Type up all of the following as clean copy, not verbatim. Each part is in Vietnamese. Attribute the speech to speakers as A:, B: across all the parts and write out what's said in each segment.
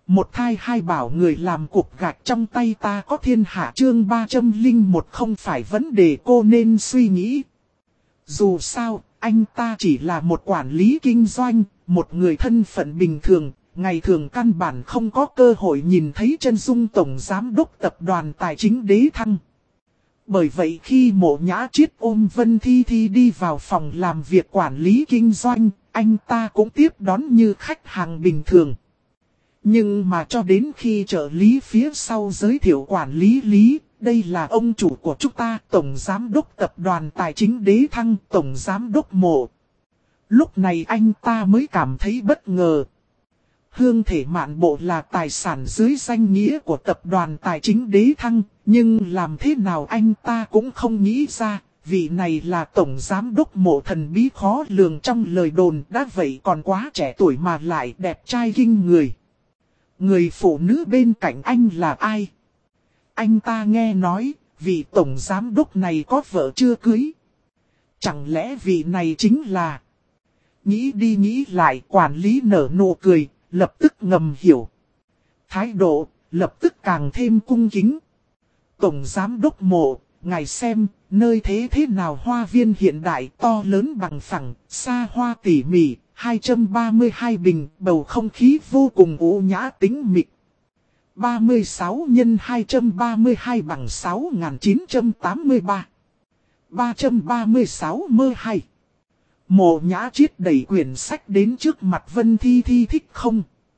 A: Một thai hai bảo người làm cục gạch trong tay ta có thiên hạ chương 301 không phải vấn đề cô nên suy nghĩ. Dù sao, anh ta chỉ là một quản lý kinh doanh, một người thân phận bình thường, ngày thường căn bản không có cơ hội nhìn thấy chân dung tổng giám đốc tập đoàn tài chính Đế Thăng. Bởi vậy khi Mộ Nhã Triết ôm Vân Thi Thi đi vào phòng làm việc quản lý kinh doanh, anh ta cũng tiếp đón như khách hàng bình thường. Nhưng mà cho đến khi trợ lý phía sau giới thiệu quản lý Lý, đây là ông chủ của chúng ta, tổng giám đốc tập đoàn tài chính Đế Thăng, tổng giám đốc Mộ. Lúc này anh ta mới cảm thấy bất ngờ. Hương Thể Mạn Bộ là tài sản dưới danh nghĩa của tập đoàn tài chính Đế Thăng, nhưng làm thế nào anh ta cũng không nghĩ ra, vị này là tổng giám đốc Mộ thần bí khó lường trong lời đồn, đã vậy còn quá trẻ tuổi mà lại đẹp trai kinh người. Người phụ nữ bên cạnh anh là ai? Anh ta nghe nói, vị tổng giám đốc này có vợ chưa cưới. Chẳng lẽ vị này chính là... Nghĩ đi nghĩ lại, quản lý nở nụ cười, lập tức ngầm hiểu. Thái độ, lập tức càng thêm cung kính. Tổng giám đốc Mộ, ngài xem, nơi thế nào hoa viên hiện đại to lớn bằng phẳng, xa hoa tỉ mỉ, 232 bình, bầu không khí vô cùng ưu nhã tĩnh mịch. 36 x 232 bằng 6.983. 336 mơ hay. Mộ Nhã Triết đẩy quyển sách đến trước mặt Vân Thi Thi thích không?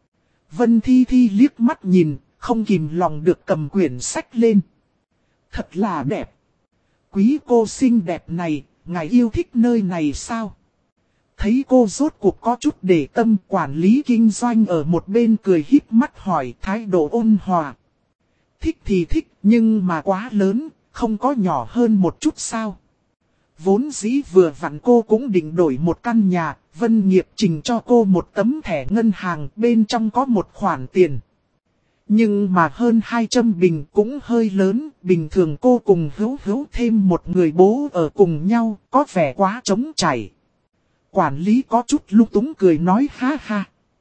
A: Vân Thi Thi liếc mắt nhìn, không kìm lòng được cầm quyển sách lên. Thật là đẹp. Quý cô xinh đẹp này, ngài yêu thích nơi này sao? Thấy cô rốt cuộc có chút để tâm, quản lý kinh doanh ở một bên cười híp mắt hỏi, thái độ ôn hòa. Thích thì thích, nhưng mà quá lớn, không có nhỏ hơn một chút sao? Vốn dĩ vừa vặn cô cũng định đổi một căn nhà, Vân Nghiệp trình cho cô một tấm thẻ ngân hàng, bên trong có một khoản tiền. Nhưng mà hơn 200 bình cũng hơi lớn, bình thường cô cùng hữu thêm một người bố ở cùng nhau, có vẻ quá trống chảy. Quản lý có chút lung túng cười nói ha ha.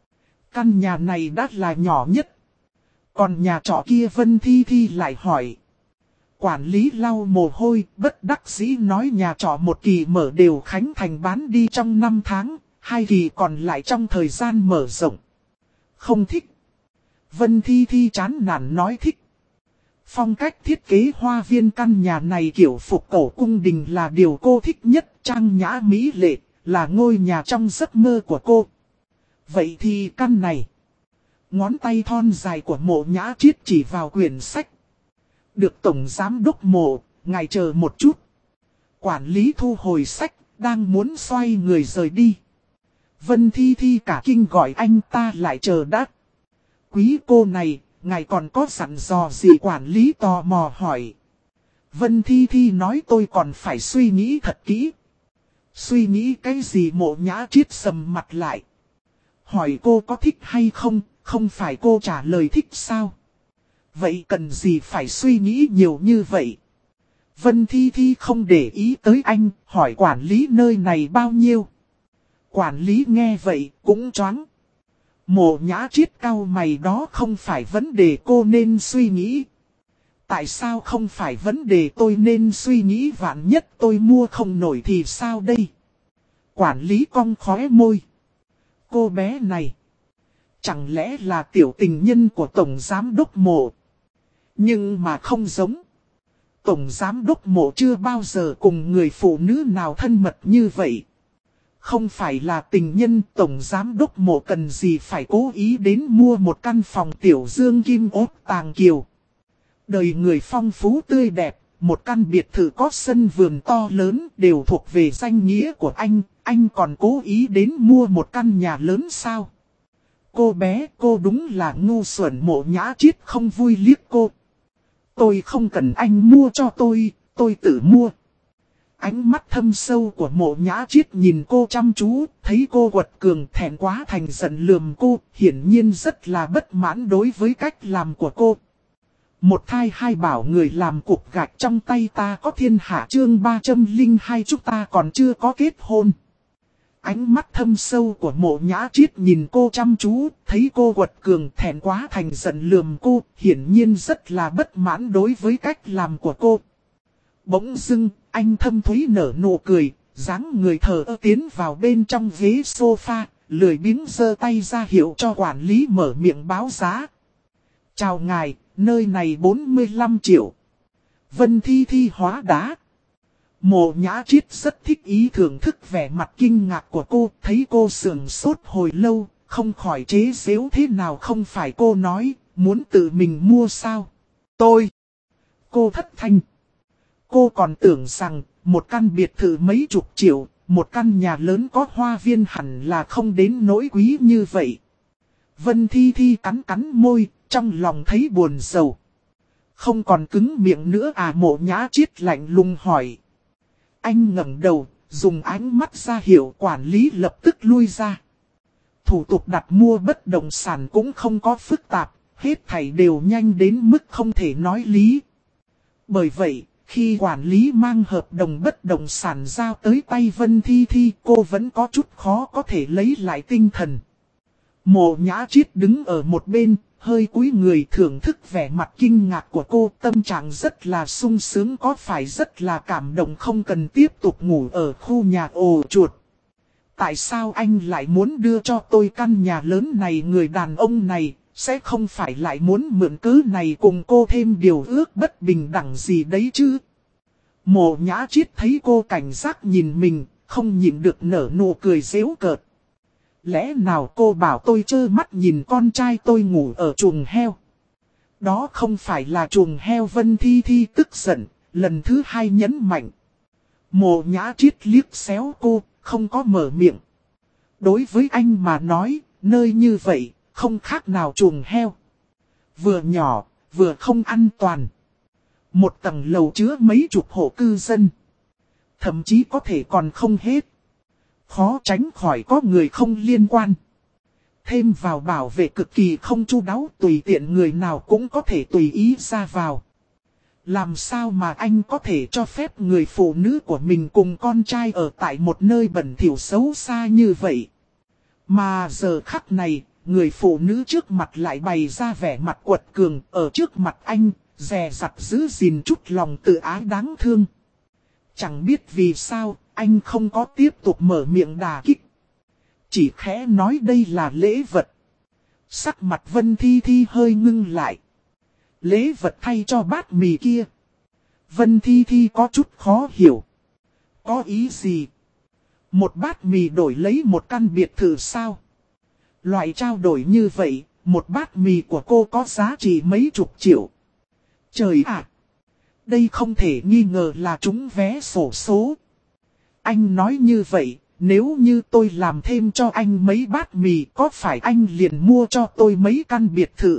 A: Căn nhà này đã là nhỏ nhất. Còn nhà trọ kia Vân Thi Thi lại hỏi. Quản lý lau mồ hôi, bất đắc dĩ nói nhà trọ một kỳ mở đều khánh thành bán đi trong 5 tháng, 2 kỳ còn lại trong thời gian mở rộng. Không thích. Vân Thi Thi chán nản nói thích. Phong cách thiết kế hoa viên căn nhà này kiểu phục cổ cung đình là điều cô thích nhất, trang nhã mỹ lệ, là ngôi nhà trong giấc mơ của cô. Vậy thì căn này. Ngón tay thon dài của Mộ Nhã Triết chỉ vào quyển sách. Được tổng giám đốc Mộ, ngài chờ một chút. Quản lý thu hồi sách, đang muốn xoay người rời đi. Vân Thi Thi cả kinh gọi anh ta lại chờ đã. Quý cô này, ngài còn có dặn dò gì? Quản lý tò mò hỏi. Vân Thi Thi nói tôi còn phải suy nghĩ thật kỹ. Suy nghĩ cái gì? Mộ Nhã Triết sầm mặt lại. Hỏi cô có thích hay không, không phải cô trả lời thích sao? Vậy cần gì phải suy nghĩ nhiều như vậy? Vân Thi Thi không để ý tới anh, hỏi quản lý nơi này bao nhiêu? Quản lý nghe vậy cũng choáng. Mộ Nhã Triết cau mày, đó không phải vấn đề cô nên suy nghĩ. Tại sao không phải vấn đề tôi nên suy nghĩ? Vạn nhất tôi mua không nổi thì sao đây? Quản lý cong khóe môi. Cô bé này, chẳng lẽ là tiểu tình nhân của tổng giám đốc Mộ? Nhưng mà không giống. Tổng giám đốc Mộ chưa bao giờ cùng người phụ nữ nào thân mật như vậy. Không phải là tình nhân, tổng giám đốc Mộ cần gì phải cố ý đến mua một căn phòng tiểu dương kim ốt tàng kiều. Đời người phong phú tươi đẹp, một căn biệt thự có sân vườn to lớn đều thuộc về danh nghĩa của anh còn cố ý đến mua một căn nhà lớn sao? Cô bé, cô đúng là ngu xuẩn. Mộ Nhã Triết không vui liếc cô. Tôi không cần anh mua cho tôi tự mua. Ánh mắt thâm sâu của Mộ Nhã Triết nhìn cô chăm chú, thấy cô quật cường thẹn quá thành giận lườm cô, hiển nhiên rất là bất mãn đối với cách làm của cô. Một thai hai bảo người làm cục gạch trong tay ta có thiên hạ chương 302 chúng ta còn chưa có kết hôn. Ánh mắt thâm sâu của Mộ Nhã Triết nhìn cô chăm chú, thấy cô quật cường thẹn quá thành giận lườm cô, hiển nhiên rất là bất mãn đối với cách làm của cô. Bỗng dưng, anh thâm thúy nở nụ cười, dáng người thờ ơ tiến vào bên trong ghế sofa, lười biếng giơ tay ra hiệu cho quản lý mở miệng báo giá. Chào ngài, nơi này 45 triệu. Vân Thi Thi hóa đá. Mộ Nhã Triết rất thích ý thưởng thức vẻ mặt kinh ngạc của cô, thấy cô sững sốt hồi lâu, không khỏi chế giễu thế nào không phải cô nói, muốn tự mình mua sao. Cô thất thanh. Cô còn tưởng rằng, một căn biệt thự mấy chục triệu, một căn nhà lớn có hoa viên hẳn là không đến nỗi quý như vậy. Vân Thi Thi cắn cắn môi, trong lòng thấy buồn rầu. Không còn cứng miệng nữa à, Mộ Nhã Triết lạnh lùng hỏi. Anh ngẩng đầu, dùng ánh mắt ra hiệu quản lý lập tức lui ra. Thủ tục đặt mua bất động sản cũng không có phức tạp, hết thảy đều nhanh đến mức không thể nói lý. Bởi vậy, khi quản lý mang hợp đồng bất động sản giao tới tay Vân Thi Thi, cô vẫn có chút khó có thể lấy lại tinh thần. Mộ Nhã Triết đứng ở một bên, hơi cúi người thưởng thức vẻ mặt kinh ngạc của cô, tâm trạng rất là sung sướng, có phải rất là cảm động không cần tiếp tục ngủ ở khu nhà ổ chuột. Tại sao anh lại muốn đưa cho tôi căn nhà lớn này, người đàn ông này, sẽ không phải lại muốn mượn cớ này cùng cô thêm điều ước bất bình đẳng gì đấy chứ? Mộ Nhã Triết thấy cô cảnh giác nhìn mình, không nhịn được nở nụ cười giễu cợt. Lẽ nào cô bảo tôi trơ mắt nhìn con trai tôi ngủ ở chuồng heo? Đó không phải là chuồng heo. Vân Thi Thi tức giận, lần thứ hai nhấn mạnh. Mộ Nhã Triết liếc xéo cô, không có mở miệng. Đối với anh mà nói, nơi như vậy, không khác nào chuồng heo. Vừa nhỏ, vừa không an toàn. Một tầng lầu chứa mấy chục hộ cư dân. Thậm chí có thể còn không hết. Khó tránh khỏi có người không liên quan. Thêm vào bảo vệ cực kỳ không chu đáo, tùy tiện người nào cũng có thể tùy ý ra vào. Làm sao mà anh có thể cho phép người phụ nữ của mình cùng con trai ở tại một nơi bẩn thỉu xấu xa như vậy? Mà giờ khắc này, người phụ nữ trước mặt lại bày ra vẻ mặt quật cường ở trước mặt anh, dè dặt giữ gìn chút lòng tự ái đáng thương. Chẳng biết vì sao, anh không có tiếp tục mở miệng đả kích. Chỉ khẽ nói đây là lễ vật. Sắc mặt Vân Thi Thi hơi ngưng lại. Lễ vật thay cho bát mì kia. Vân Thi Thi có chút khó hiểu. Có ý gì? Một bát mì đổi lấy một căn biệt thự sao? Loại trao đổi như vậy, một bát mì của cô có giá trị mấy chục triệu. Trời ạ! Đây không thể nghi ngờ là trúng vé xổ số. Anh nói như vậy, nếu như tôi làm thêm cho anh mấy bát mì, có phải anh liền mua cho tôi mấy căn biệt thự?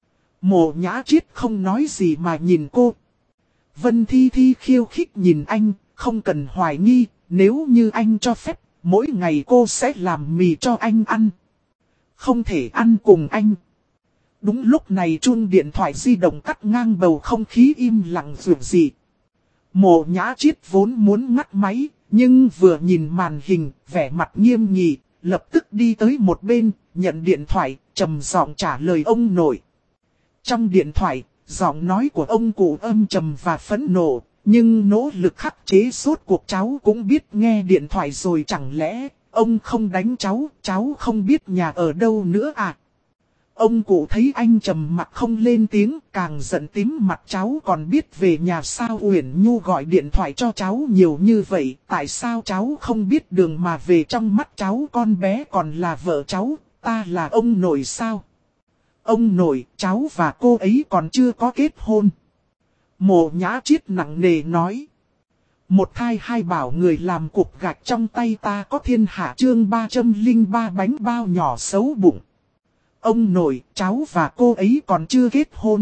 A: Mộ Nhã Triết không nói gì mà nhìn cô. Vân Thi Thi khiêu khích nhìn anh, không cần hoài nghi, nếu như anh cho phép, mỗi ngày cô sẽ làm mì cho anh ăn. Không thể ăn cùng anh. Đúng lúc này chuông điện thoại di động cắt ngang bầu không khí im lặng dù gì. Mộ Nhã Triết vốn muốn ngắt máy, nhưng vừa nhìn màn hình, vẻ mặt nghiêm nghị, lập tức đi tới một bên, nhận điện thoại, trầm giọng trả lời ông nội. Trong điện thoại, giọng nói của ông cụ âm trầm và phẫn nộ, nhưng nỗ lực khắc chế suốt cuộc cháu cũng biết nghe điện thoại rồi, chẳng lẽ ông không đánh cháu không biết nhà ở đâu nữa à? Ông cụ thấy anh trầm mặt không lên tiếng, càng giận tím mặt. Cháu còn biết về nhà sao? Uyển Nhu gọi điện thoại cho cháu nhiều như vậy, tại sao cháu không biết đường mà về? Trong mắt cháu con bé còn là vợ cháu, ta là ông nội sao? Ông nội, cháu và cô ấy còn chưa có kết hôn. Mộ Nhã Triết nặng nề nói. Một thai hai bảo người làm cục gạch trong tay ta có thiên hạ. Chương 303 bánh bao nhỏ xấu bụng. Ông nội, cháu và cô ấy còn chưa kết hôn.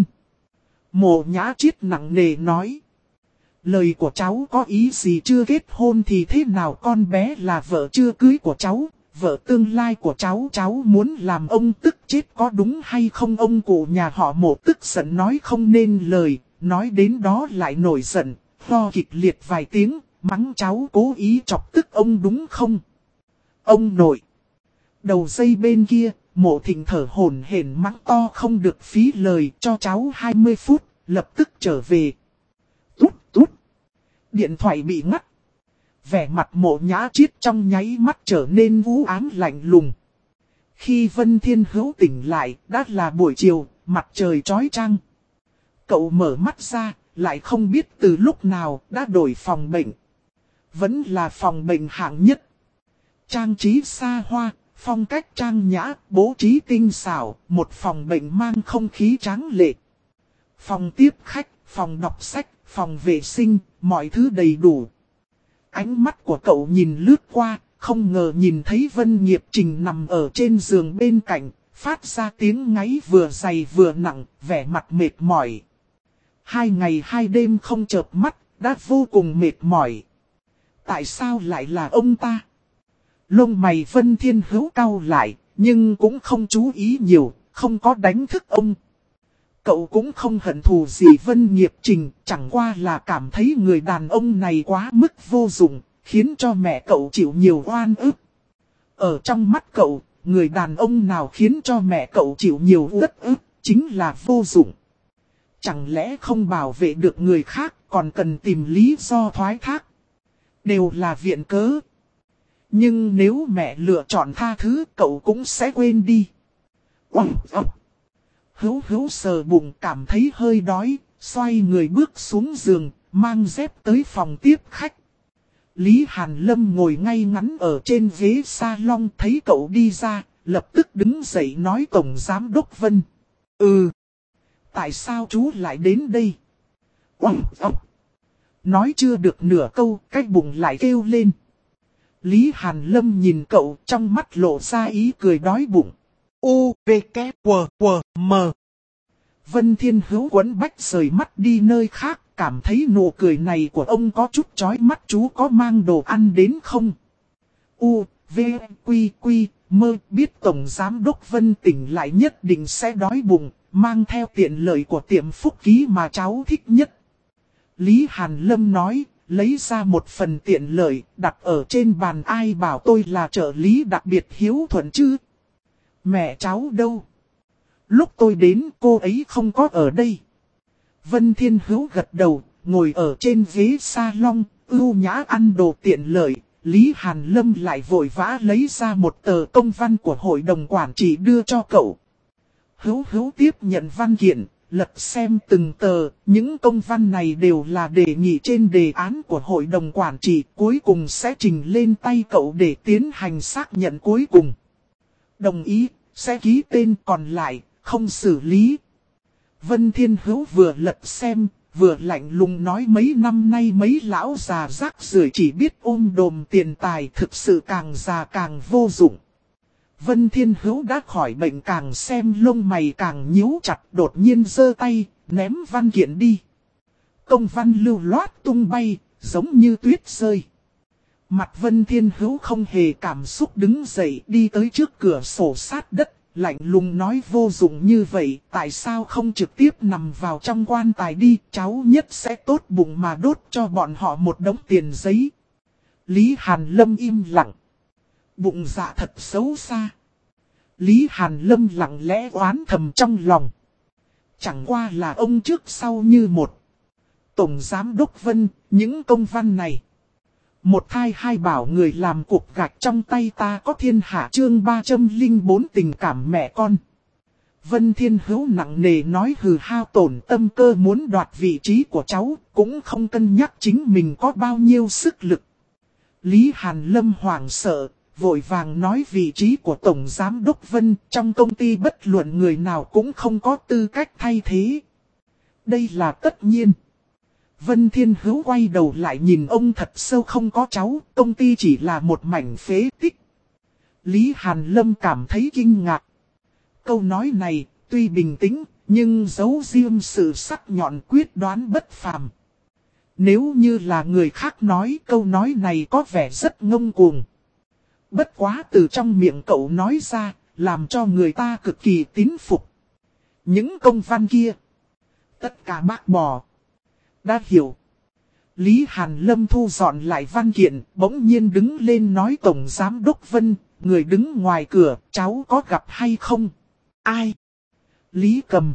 A: Mộ Nhã Triết nặng nề nói. Lời của cháu có ý gì? Chưa kết hôn thì thế nào? Con bé là vợ chưa cưới của cháu, vợ tương lai của cháu. Cháu muốn làm ông tức chết có đúng hay không? Ông cụ nhà họ Mộ tức giận nói không nên lời, nói đến đó lại nổi giận, ho kịch liệt vài tiếng, mắng cháu cố ý chọc tức ông đúng không? Ông nội. Đầu dây bên kia, Mộ Thịnh thở hổn hển mắng to không được phí lời cho cháu 20 phút, lập tức trở về. Tút tút. Điện thoại bị ngắt. Vẻ mặt Mộ Nhã Chiết trong nháy mắt trở nên u ám lạnh lùng. Khi Vân Thiên Hữu tỉnh lại, đã là buổi chiều, mặt trời chói chang. Cậu mở mắt ra, lại không biết từ lúc nào đã đổi phòng bệnh. Vẫn là phòng bệnh hạng nhất. Trang trí xa hoa, phong cách trang nhã, bố trí tinh xảo, một phòng bệnh mang không khí tráng lệ. Phòng tiếp khách, phòng đọc sách, phòng vệ sinh, mọi thứ đầy đủ. Ánh mắt của cậu nhìn lướt qua, không ngờ nhìn thấy Vân Nghiệp Trình nằm ở trên giường bên cạnh, phát ra tiếng ngáy vừa dày vừa nặng, vẻ mặt mệt mỏi. 2 ngày 2 đêm không chợp mắt, đã vô cùng mệt mỏi. Tại sao lại là ông ta? Lông mày Vân Thiên Hữu cau lại, nhưng cũng không chú ý nhiều, không có đánh thức ông. Cậu cũng không hận thù gì Vân Nghiệp Trình, chẳng qua là cảm thấy người đàn ông này quá mức vô dụng, khiến cho mẹ cậu chịu nhiều oan ức. Ở trong mắt cậu, người đàn ông nào khiến cho mẹ cậu chịu nhiều uất ức, chính là vô dụng. Chẳng lẽ không bảo vệ được người khác, còn cần tìm lý do thoái thác? Đều là viện cớ. Nhưng nếu mẹ lựa chọn tha thứ, cậu cũng sẽ quên đi. Hữu sờ bụng cảm thấy hơi đói, xoay người bước xuống giường, mang dép tới phòng tiếp khách. Lý Hàn Lâm ngồi ngay ngắn ở trên ghế salon thấy cậu đi ra, lập tức đứng dậy nói Tổng Giám Đốc Vân. Tại sao chú lại đến đây? Nói chưa được nửa câu, cái bụng lại kêu lên. Lý Hàn Lâm nhìn cậu trong mắt lộ ra ý cười đói bụng. U-V-K-W-W-M Vân Thiên Hữu quấn bách rời mắt đi nơi khác, cảm thấy nụ cười này của ông có chút chói mắt. Chú có mang đồ ăn đến không? U-V-Q-Q-Mơ biết Tổng Giám Đốc Vân tỉnh lại nhất định sẽ đói bụng, mang theo tiện lợi của tiệm Phúc Ký mà cháu thích nhất. Lý Hàn Lâm nói, lấy ra một phần tiện lợi, đặt ở trên bàn. Ai bảo tôi là trợ lý đặc biệt hiếu thuận chứ? Mẹ cháu đâu? Lúc tôi đến cô ấy không có ở đây. Vân Thiên Hữu gật đầu, ngồi ở trên ghế salon, ưu nhã ăn đồ tiện lợi. Lý Hàn Lâm lại vội vã lấy ra một tờ công văn của hội đồng quản trị đưa cho cậu. Hữu tiếp nhận văn kiện, lật xem từng tờ, những công văn này đều là đề nghị trên đề án của hội đồng quản trị, cuối cùng sẽ trình lên tay cậu để tiến hành xác nhận cuối cùng. Đồng ý, sẽ ký tên, còn lại, không xử lý. Vân Thiên Hữu vừa lật xem, vừa lạnh lùng nói mấy năm nay mấy lão già rác rưởi chỉ biết ôm đồm tiền tài, thực sự càng già càng vô dụng. Vân Thiên Hữu đã khỏi bệnh, càng xem lông mày càng nhíu chặt, đột nhiên giơ tay, ném văn kiện đi. Công văn lưu loát tung bay, giống như tuyết rơi. Mặt Vân Thiên Hữu không hề cảm xúc, đứng dậy đi tới trước cửa sổ sát đất, lạnh lùng nói vô dụng như vậy, tại sao không trực tiếp nằm vào trong quan tài đi, cháu nhất sẽ tốt bụng mà đốt cho bọn họ một đống tiền giấy. Lý Hàn Lâm im lặng. Bụng dạ thật xấu xa. Lý Hàn Lâm lặng lẽ oán thầm trong lòng. Chẳng qua là ông trước sau như một. Tổng Giám Đốc Vân, những công văn này. Một thai hai bảo người làm cục gạch trong tay ta có thiên hạ, chương 304 tình cảm mẹ con. Vân Thiên Hữu nặng nề nói, hừ, hao tổn tâm cơ muốn đoạt vị trí của cháu, cũng không cân nhắc chính mình có bao nhiêu sức lực. Lý Hàn Lâm hoảng sợ, vội vàng nói vị trí của Tổng Giám Đốc Vân trong công ty bất luận người nào cũng không có tư cách thay thế. Đây là tất nhiên. Vân Thiên Hữu quay đầu lại nhìn ông thật sâu, không có cháu, công ty chỉ là một mảnh phế tích. Lý Hàn Lâm cảm thấy kinh ngạc. Câu nói này, tuy bình tĩnh, nhưng giấu riêng sự sắc nhọn, quyết đoán bất phàm. Nếu như là người khác nói, câu nói này có vẻ rất ngông cuồng. Bất quá từ trong miệng cậu nói ra, làm cho người ta cực kỳ tín phục. Những công văn kia, tất cả bác bỏ. Đã hiểu. Lý Hàn Lâm thu dọn lại văn kiện, bỗng nhiên đứng lên nói Tổng Giám Đốc Vân, người đứng ngoài cửa, cháu có gặp hay không? Ai? Lý Cầm.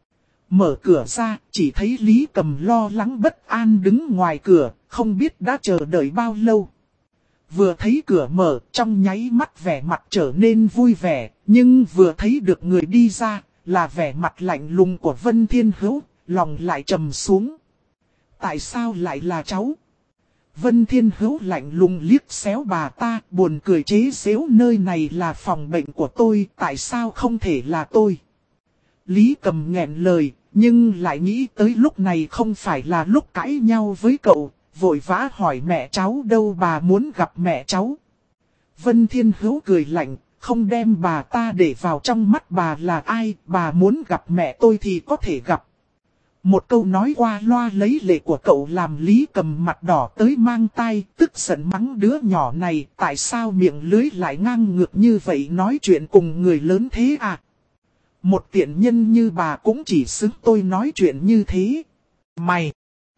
A: Mở cửa ra, chỉ thấy Lý Cầm lo lắng bất an đứng ngoài cửa, không biết đã chờ đợi bao lâu. Vừa thấy cửa mở, trong nháy mắt vẻ mặt trở nên vui vẻ, nhưng vừa thấy được người đi ra, là vẻ mặt lạnh lùng của Vân Thiên Hữu, lòng lại trầm xuống. Tại sao lại là cháu? Vân Thiên Hữu lạnh lùng liếc xéo bà ta, buồn cười chế giễu, nơi này là phòng bệnh của tôi, tại sao không thể là tôi? Lý Cầm nghẹn lời, nhưng lại nghĩ tới lúc này không phải là lúc cãi nhau với cậu, vội vã hỏi mẹ cháu đâu, bà muốn gặp mẹ cháu. Vân Thiên Hữu cười lạnh, không đem bà ta để vào trong mắt. Bà là ai, bà muốn gặp mẹ tôi thì có thể gặp. Một câu nói qua loa lấy lệ của cậu làm Lý Cầm mặt đỏ tới mang tai, tức giận mắng đứa nhỏ này, tại sao miệng lưới lại ngang ngược như vậy, nói chuyện cùng người lớn thế à? Một tiện nhân như bà cũng chỉ xứng tôi nói chuyện như thế. Mày!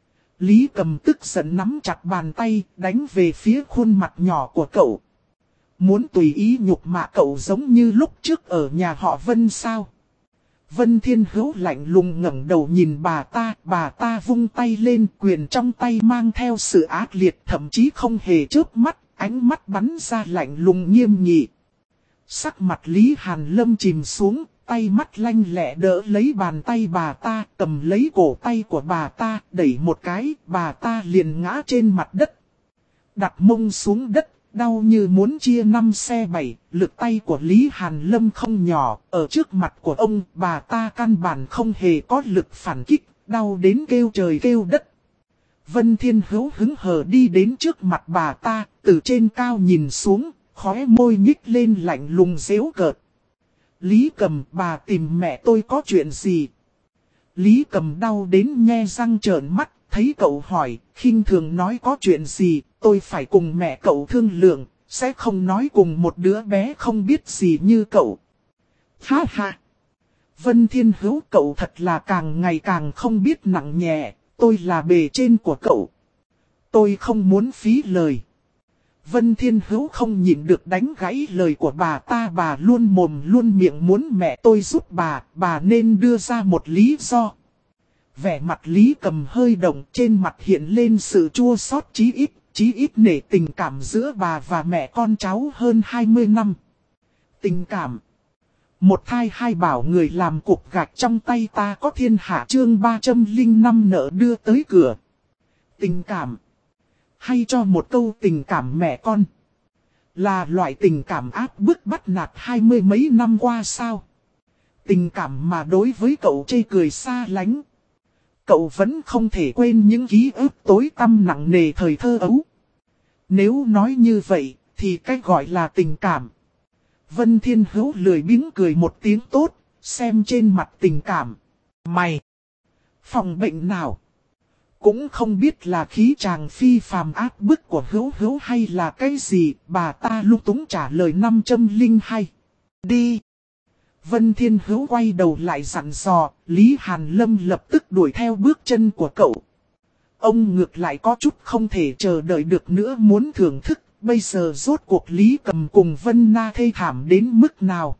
A: Lý Cầm tức giận nắm chặt bàn tay, đánh về phía khuôn mặt nhỏ của cậu. Muốn tùy ý nhục mạ cậu giống như lúc trước ở nhà họ Vân sao? Vân Thiên Hữu lạnh lùng ngẩng đầu nhìn bà ta vung tay lên, quyền trong tay mang theo sự ác liệt, thậm chí không hề chớp mắt, ánh mắt bắn ra lạnh lùng nghiêm nghị. Sắc mặt Lý Hàn Lâm chìm xuống, tay mắt lanh lẹ đỡ lấy bàn tay bà ta, cầm lấy cổ tay của bà ta, đẩy một cái, bà ta liền ngã trên mặt đất. Đặt mông xuống đất, đau như muốn chia 5 xe 7, lực tay của Lý Hàn Lâm không nhỏ, ở trước mặt của ông, bà ta căn bản không hề có lực phản kích, đau đến kêu trời kêu đất. Vân Thiên Hữu hứng hờ đi đến trước mặt bà ta, từ trên cao nhìn xuống, khóe môi nhích lên lạnh lùng giễu cợt. Lý Cầm, bà tìm mẹ tôi có chuyện gì? Lý Cầm đau đến nhe răng trợn mắt, thấy cậu hỏi, khinh thường nói có chuyện gì, tôi phải cùng mẹ cậu thương lượng, sẽ không nói cùng một đứa bé không biết gì như cậu. Ha ha! Vân Thiên Hữu, cậu thật là càng ngày càng không biết nặng nhẹ, tôi là bề trên của cậu. Tôi không muốn phí lời. Vân Thiên Hữu không nhịn được đánh gãy lời của bà ta, bà luôn mồm luôn miệng muốn mẹ tôi giúp bà nên đưa ra một lý do. Vẻ mặt Lý Cầm hơi động, trên mặt hiện lên sự chua xót, chí ít nể tình cảm giữa bà và mẹ con cháu hơn 20 năm. Tình cảm. Một thai hai bảo người làm cục gạch trong tay ta có thiên hạ, chương 305 nợ đưa tới cửa. Tình cảm. Hay cho một câu tình cảm mẹ con. Là loại tình cảm áp bức bắt nạt 20 mấy năm qua sao? Tình cảm mà đối với cậu chê cười xa lánh. Cậu vẫn không thể quên những ký ức tối tăm nặng nề thời thơ ấu. Nếu nói như vậy, thì cách gọi là tình cảm. Vân Thiên Hữu lười biếng cười một tiếng tốt, xem trên mặt tình cảm. Mày! Phòng bệnh nào? Cũng không biết là khí chàng phi phàm áp bức của Hữu hay là cái gì, bà ta lung túng trả lời 502. Đi! Vân Thiên Hữu quay đầu lại dặn dò, Lý Hàn Lâm lập tức đuổi theo bước chân của cậu. Ông ngược lại có chút không thể chờ đợi được nữa, muốn thưởng thức, bây giờ rốt cuộc Lý Cầm cùng Vân Na thê thảm đến mức nào.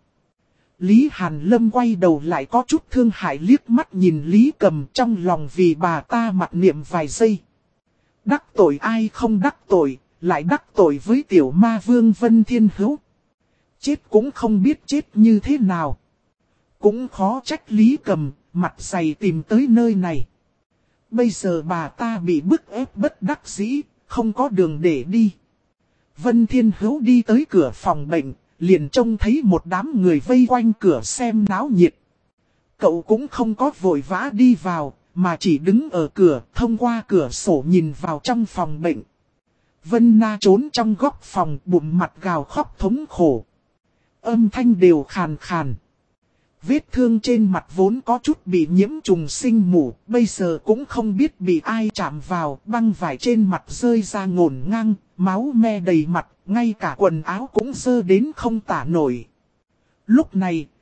A: Lý Hàn Lâm quay đầu lại có chút thương hại liếc mắt nhìn Lý Cầm, trong lòng vì bà ta mặc niệm vài giây. Đắc tội ai không đắc tội, lại đắc tội với tiểu ma vương Vân Thiên Hữu. Chết cũng không biết chết như thế nào. Cũng khó trách Lý Cầm, mặt dày tìm tới nơi này. Bây giờ bà ta bị bức ép bất đắc dĩ, không có đường để đi. Vân Thiên Hữu đi tới cửa phòng bệnh, liền trông thấy một đám người vây quanh cửa xem náo nhiệt. Cậu cũng không có vội vã đi vào, mà chỉ đứng ở cửa, thông qua cửa sổ nhìn vào trong phòng bệnh. Vân Na trốn trong góc phòng, bụng mặt gào khóc thống khổ. Âm thanh đều khàn khàn. Vết thương trên mặt vốn có chút bị nhiễm trùng sinh mủ, bây giờ cũng không biết bị ai chạm vào, băng vải trên mặt rơi ra ngổn ngang, máu me đầy mặt, ngay cả quần áo cũng dơ đến không tả nổi. Lúc này,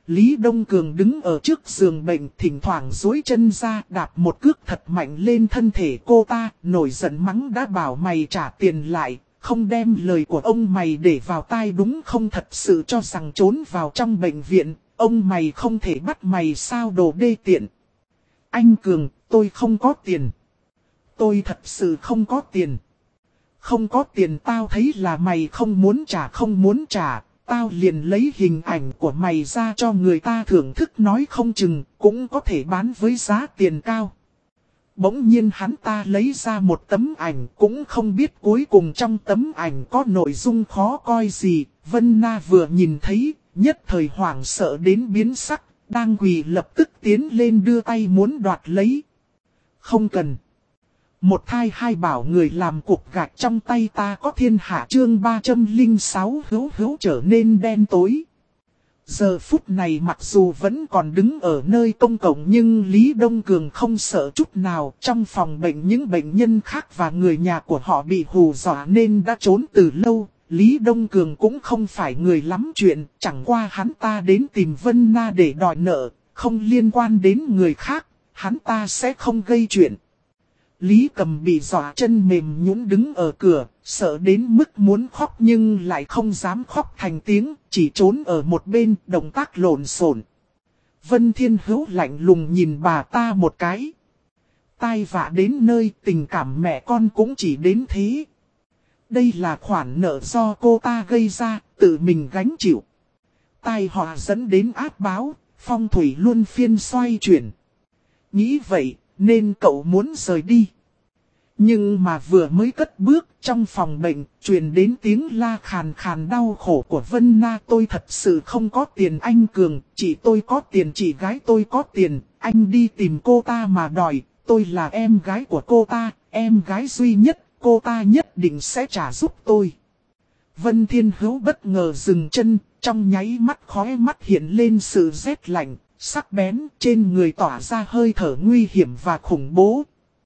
A: Lý Đông Cường đứng ở trước giường bệnh, thỉnh thoảng duỗi chân ra đạp một cước thật mạnh lên thân thể cô ta, nổi giận mắng đã bảo mày trả tiền lại, không đem lời của ông mày để vào tai đúng không, thật sự cho rằng trốn vào trong bệnh viện, ông mày không thể bắt mày sao, đồ đê tiện. Anh Cường, tôi không có tiền. Tôi thật sự không có tiền. Không có tiền, tao thấy là mày không muốn trả. Tao liền lấy hình ảnh của mày ra cho người ta thưởng thức, nói không chừng cũng có thể bán với giá tiền cao. Bỗng nhiên hắn ta lấy ra một tấm ảnh, cũng không biết cuối cùng trong tấm ảnh có nội dung khó coi gì. Vân Na vừa nhìn thấy, nhất thời hoảng sợ đến biến sắc, đang quỳ lập tức tiến lên đưa tay muốn đoạt lấy. Không cần. Một thai hai bảo người làm cục gạch trong tay ta có thiên hạ, chương 306 hữu trở nên đen tối. Giờ phút này mặc dù vẫn còn đứng ở nơi công cộng nhưng Lý Đông Cường không sợ chút nào. Trong phòng bệnh những bệnh nhân khác và người nhà của họ bị hù dọa nên đã trốn từ lâu. Lý Đông Cường cũng không phải người lắm chuyện, chẳng qua hắn ta đến tìm Vân Na để đòi nợ, không liên quan đến người khác, hắn ta sẽ không gây chuyện. Lý Cầm bị dọa chân mềm nhũn đứng ở cửa, sợ đến mức muốn khóc nhưng lại không dám khóc thành tiếng, chỉ trốn ở một bên, động tác lộn xộn. Vân Thiên Hữu lạnh lùng nhìn bà ta một cái. Tai vạ đến nơi, tình cảm mẹ con cũng chỉ đến thế. Đây là khoản nợ do cô ta gây ra, tự mình gánh chịu. Tai họa dẫn đến ác báo, phong thủy luân phiên xoay chuyển. Nghĩ vậy, nên cậu muốn rời đi. Nhưng mà vừa mới cất bước trong phòng bệnh, truyền đến tiếng la khàn khàn đau khổ của Vân Na. Tôi thật sự không có tiền anh Cường, chị tôi có tiền, chị gái tôi có tiền, anh đi tìm cô ta mà đòi, tôi là em gái của cô ta, em gái duy nhất, cô ta nhất định sẽ trả giúp tôi. Vân Thiên Hữu bất ngờ dừng chân, trong nháy mắt khóe mắt hiện lên sự rét lạnh, sắc bén, trên người tỏa ra hơi thở nguy hiểm và khủng bố.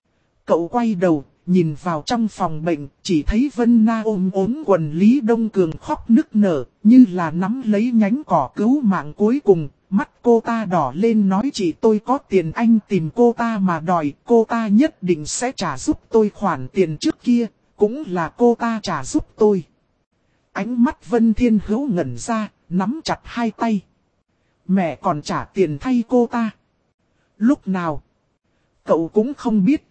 A: Cậu quay đầu, nhìn vào trong phòng bệnh, chỉ thấy Vân Na ôm quần Lý Đông Cường khóc nức nở, như là nắm lấy nhánh cỏ cứu mạng cuối cùng. Mắt cô ta đỏ lên nói chị tôi có tiền, anh tìm cô ta mà đòi, cô ta nhất định sẽ trả giúp tôi khoản tiền trước kia, cũng là cô ta trả giúp tôi. Ánh mắt Vân Thiên Hữu ngẩn ra, nắm chặt hai tay. Mẹ còn trả tiền thay cô ta. Lúc nào? Cậu cũng không biết.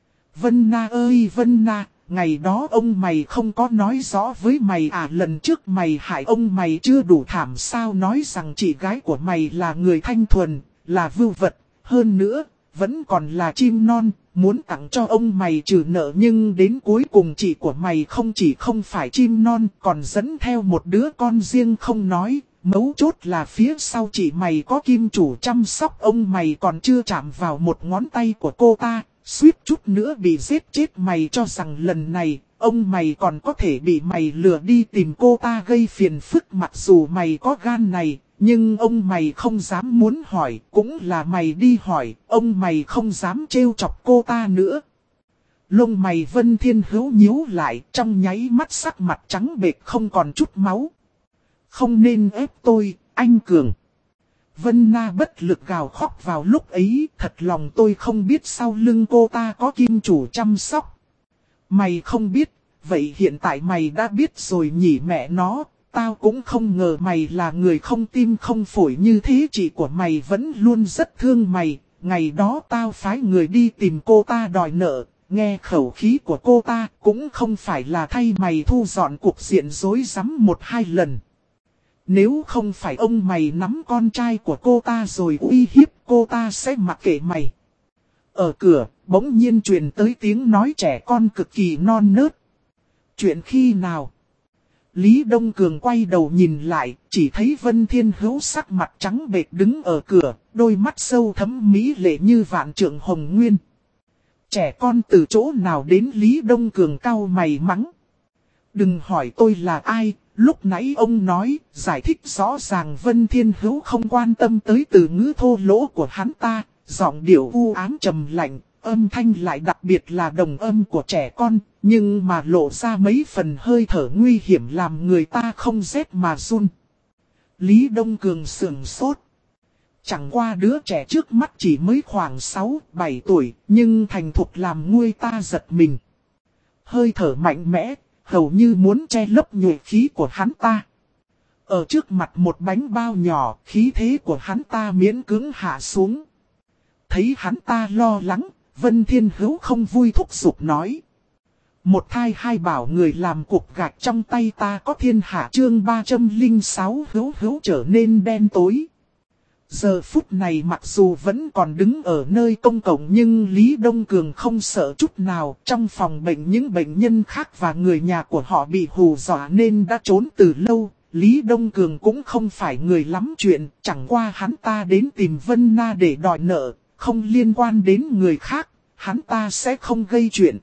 A: Vân Na ơi Vân Na, ngày đó ông mày không có nói rõ với mày à, lần trước mày hại ông mày chưa đủ thảm sao, nói rằng chị gái của mày là người thanh thuần, là vưu vật, hơn nữa, vẫn còn là chim non, muốn tặng cho ông mày trừ nợ, nhưng đến cuối cùng chị của mày không chỉ không phải chim non, còn dẫn theo một đứa con riêng không nói. Mấu chốt là phía sau chị mày có kim chủ chăm sóc, ông mày còn chưa chạm vào một ngón tay của cô ta, suýt chút nữa bị giết chết. Mày cho rằng lần này, ông mày còn có thể bị mày lừa đi tìm cô ta gây phiền phức, mặc dù mày có gan này, nhưng ông mày không dám muốn hỏi, cũng là mày đi hỏi, ông mày không dám trêu chọc cô ta nữa. Lông mày Vân Thiên Hữu nhíu lại, trong nháy mắt sắc mặt trắng bệch không còn chút máu. Không nên ép tôi, anh Cường. Vân Na bất lực gào khóc vào lúc ấy, thật lòng tôi không biết sau lưng cô ta có kim chủ chăm sóc. Mày không biết, vậy hiện tại mày đã biết rồi nhỉ mẹ nó, tao cũng không ngờ mày là người không tim không phổi như thế, chị của mày vẫn luôn rất thương mày, ngày đó tao phái người đi tìm cô ta đòi nợ, nghe khẩu khí của cô ta cũng không phải là thay mày thu dọn cục diện rối rắm một hai lần. Nếu không phải ông mày nắm con trai của cô ta rồi uy hiếp cô ta sẽ mặc kệ mày. Ở cửa, bỗng nhiên truyền tới tiếng nói trẻ con cực kỳ non nớt. Chuyện khi nào? Lý Đông Cường quay đầu nhìn lại, chỉ thấy Vân Thiên Hữu sắc mặt trắng bệch đứng ở cửa, đôi mắt sâu thẫm mỹ lệ như vạn trượng hồng nguyên. Trẻ con từ chỗ nào đến? Lý Đông Cường cau mày mắng. Đừng hỏi tôi là ai. Lúc nãy ông nói, giải thích rõ ràng. Vân Thiên Hữu không quan tâm tới từ ngữ thô lỗ của hắn ta, giọng điệu u ám trầm lạnh, âm thanh lại đặc biệt là đồng âm của trẻ con, nhưng mà lộ ra mấy phần hơi thở nguy hiểm làm người ta không rét mà run. Lý Đông Cường sườn sốt. Chẳng qua đứa trẻ trước mắt chỉ mới khoảng 6-7 tuổi, nhưng thành thục làm nguôi ta giật mình. Hơi thở mạnh mẽ, hầu như muốn che lấp nhuệ khí của hắn ta. Ở trước mặt một bánh bao nhỏ, khí thế của hắn ta miễn cưỡng hạ xuống. Thấy hắn ta lo lắng, Vân Thiên Hữu không vui thúc giục nói. Một thai hai bảo người làm cục gạch trong tay ta có thiên hạ chương 306 Hữu trở nên đen tối. Giờ phút này mặc dù vẫn còn đứng ở nơi công cộng nhưng Lý Đông Cường không sợ chút nào. Trong phòng bệnh những bệnh nhân khác và người nhà của họ bị hù dọa nên đã trốn từ lâu. Lý Đông Cường cũng không phải người lắm chuyện, chẳng qua hắn ta đến tìm Vân Na để đòi nợ, không liên quan đến người khác, hắn ta sẽ không gây chuyện.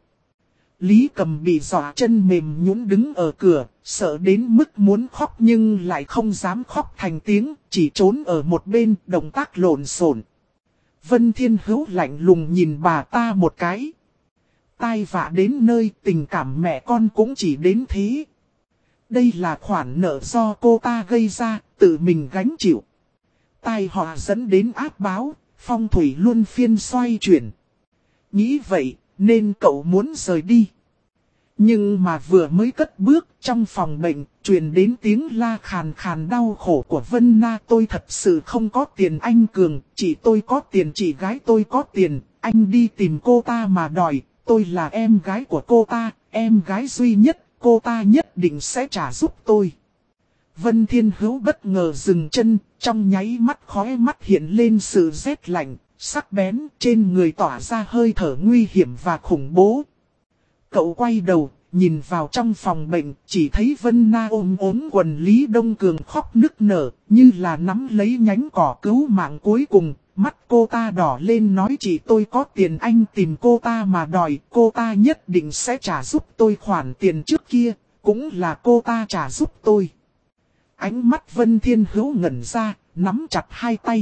A: Lý Cầm bị dọa chân mềm nhũn đứng ở cửa, sợ đến mức muốn khóc nhưng lại không dám khóc thành tiếng, chỉ trốn ở một bên, động tác lộn xộn. Vân Thiên Hữu lạnh lùng nhìn bà ta một cái. Tai vạ đến nơi tình cảm mẹ con cũng chỉ đến thế. Đây là khoản nợ do cô ta gây ra, tự mình gánh chịu. Tai họa dẫn đến áp báo, phong thủy luôn phiên xoay chuyển. Nghĩ vậy, nên cậu muốn rời đi. Nhưng mà vừa mới cất bước trong phòng bệnh, truyền đến tiếng la khàn khàn đau khổ của Vân Na. Tôi thật sự không có tiền anh Cường, chị tôi có tiền, chị gái tôi có tiền, anh đi tìm cô ta mà đòi, tôi là em gái của cô ta, em gái duy nhất, cô ta nhất định sẽ trả giúp tôi. Vân Thiên Hữu bất ngờ dừng chân, trong nháy mắt khóe mắt hiện lên sự rét lạnh, sắc bén trên người tỏa ra hơi thở nguy hiểm và khủng bố. Cậu quay đầu, nhìn vào trong phòng bệnh, chỉ thấy Vân Na ôm quần Lý Đông Cường khóc nức nở, như là nắm lấy nhánh cỏ cứu mạng cuối cùng. Mắt cô ta đỏ lên nói chị tôi có tiền anh tìm cô ta mà đòi, cô ta nhất định sẽ trả giúp tôi khoản tiền trước kia, cũng là cô ta trả giúp tôi. Ánh mắt Vân Thiên Hữu ngẩn ra, nắm chặt hai tay.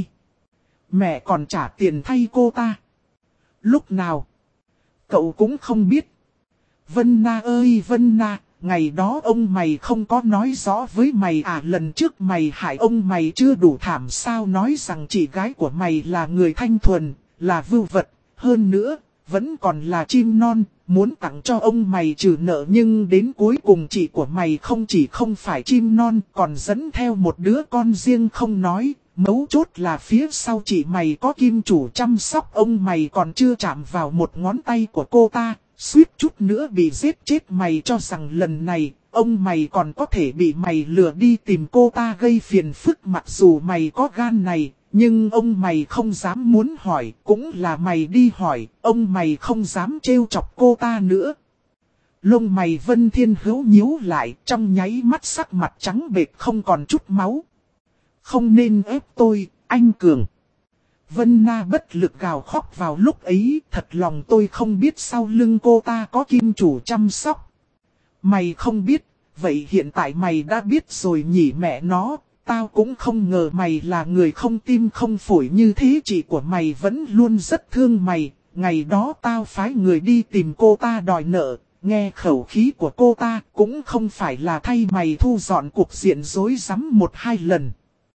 A: Mẹ còn trả tiền thay cô ta. Lúc nào? Cậu cũng không biết. Vân Na ơi Vân Na, ngày đó ông mày không có nói rõ với mày à, lần trước mày hại ông mày chưa đủ thảm sao, nói rằng chị gái của mày là người thanh thuần, là vưu vật, hơn nữa, vẫn còn là chim non, muốn tặng cho ông mày trừ nợ, nhưng đến cuối cùng chị của mày không chỉ không phải chim non, còn dẫn theo một đứa con riêng không nói. Mấu chốt là phía sau chị mày có kim chủ chăm sóc, ông mày còn chưa chạm vào một ngón tay của cô ta, suýt chút nữa bị giết chết. Mày cho rằng lần này, ông mày còn có thể bị mày lừa đi tìm cô ta gây phiền phức. Mặc dù mày có gan này, nhưng ông mày không dám muốn hỏi, cũng là mày đi hỏi, ông mày không dám trêu chọc cô ta nữa. Lông mày Vân Thiên Hữu nhíu lại, trong nháy mắt sắc mặt trắng bệch không còn chút máu. Không nên ép tôi, anh Cường. Vân Na bất lực gào khóc vào lúc ấy, thật lòng tôi không biết sau lưng cô ta có kim chủ chăm sóc. Mày không biết, vậy hiện tại mày đã biết rồi nhỉ mẹ nó, tao cũng không ngờ mày là người không tim không phổi như thế, chị của mày vẫn luôn rất thương mày, ngày đó tao phái người đi tìm cô ta đòi nợ, nghe khẩu khí của cô ta cũng không phải là thay mày thu dọn cục diện rối rắm 1-2 lần.